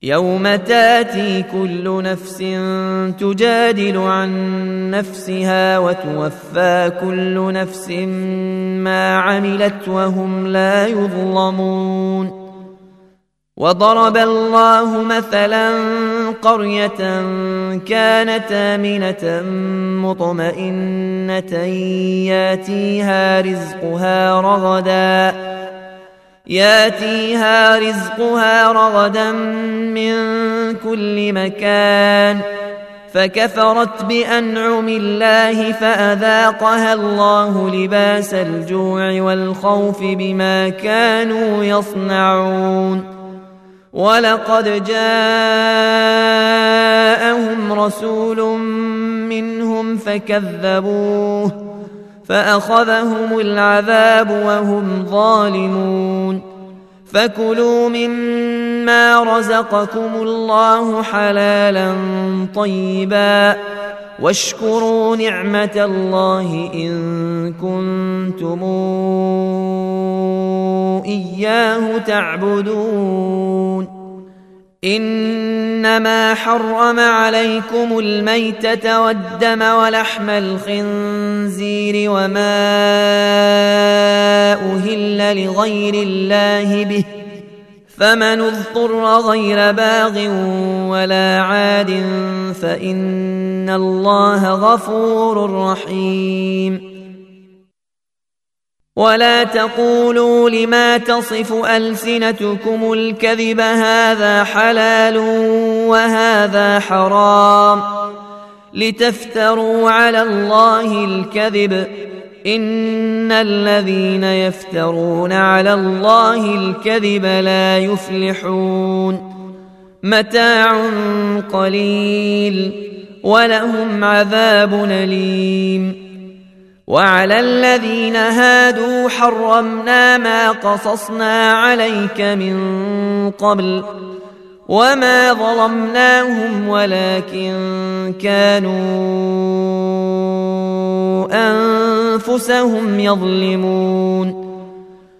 يوم تاتي كل نفس تجادل عن نفسها وتوفى كل نفس ما عملت وهم لا يظلمون. وضرب الله مثلا قرية كانت آمنة مطمئنة ياتيها رزقها رغدا من كل مكان فكفرت بأنعم الله فأذاقها الله لباس الجوع والخوف بما كانوا يصنعون. ولقد جاءهم رسول منهم فكذبوه فأخذهم العذاب وهم ظالمون. فكلوا مما رزقكم الله حلالا طيبا واشكروا نعمة الله إن كنتم إياه تعبدون. إنما حرم عليكم الميتة والدم ولحم الخنزير وما أهل لغير الله به فمن اضطر غير باغ ولا عاد فإن الله غفور رحيم. ولا تقولوا لما تصف ألسنتكم الكذب هذا حلال وهذا حرام لتفتروا على الله الكذب إن الذين يفترون على الله الكذب لا يفلحون. متاع قليل ولهم عذاب أليم. وعلى الذين هادوا حرمنا ما قصصنا عليك من قبل وما ظلمناهم ولكن كانوا أنفسهم يظلمون.